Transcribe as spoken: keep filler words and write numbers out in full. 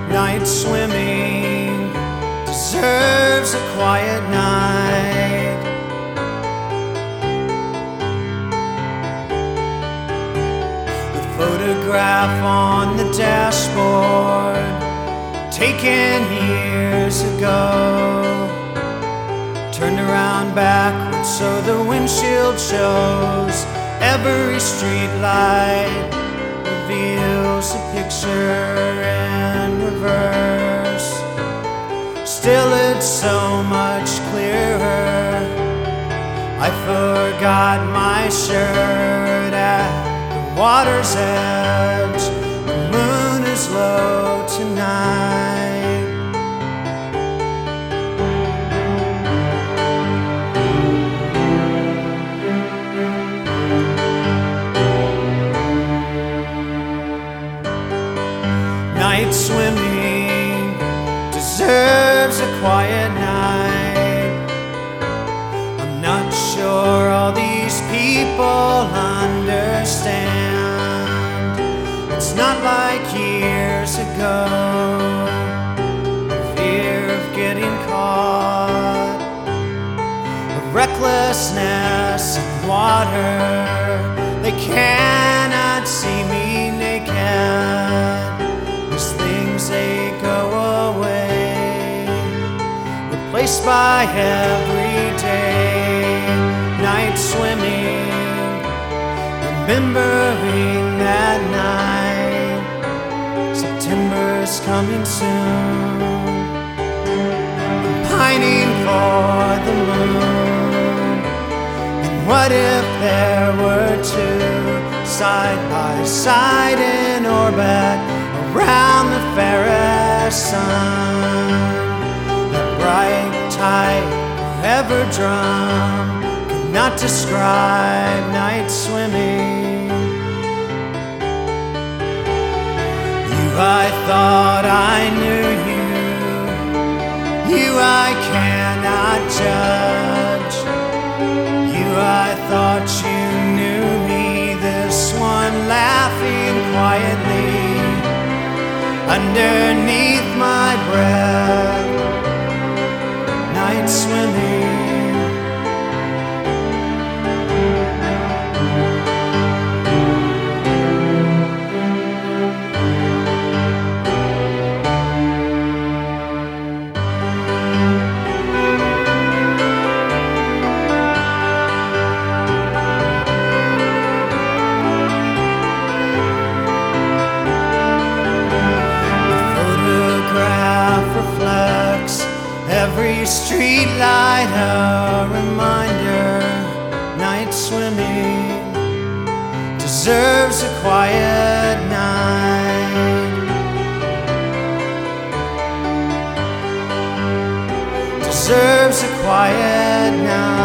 Night swimming deserves a quiet night. The photograph on the dashboard, taken years ago, turned around backwards so the windshield shows. Every street light reveals a picture in reverse. Still it's so much clearer. I forgot my shirt at the water's edge. The moon is low tonight. Night swimming deserves a quiet night. I'm not sure all these people understand. It's not like years ago, the fear of getting caught, of recklessness in water. They cannot see me naked. Things they go away, replaced by everyday. Night swimming, remembering that night. September's coming soon. I'm pining for the moon. And what if there were two, side by side in orbit, around the fairest sun? That bright, tight, forever drum cannot describe night swimming. You, I thought I knew you. You, I cannot judge. You, I thought you knew me. This one laughing quietly underneath my breath. Night swimming. Every street light a reminder. Night swimming deserves a quiet night. Deserves a quiet night.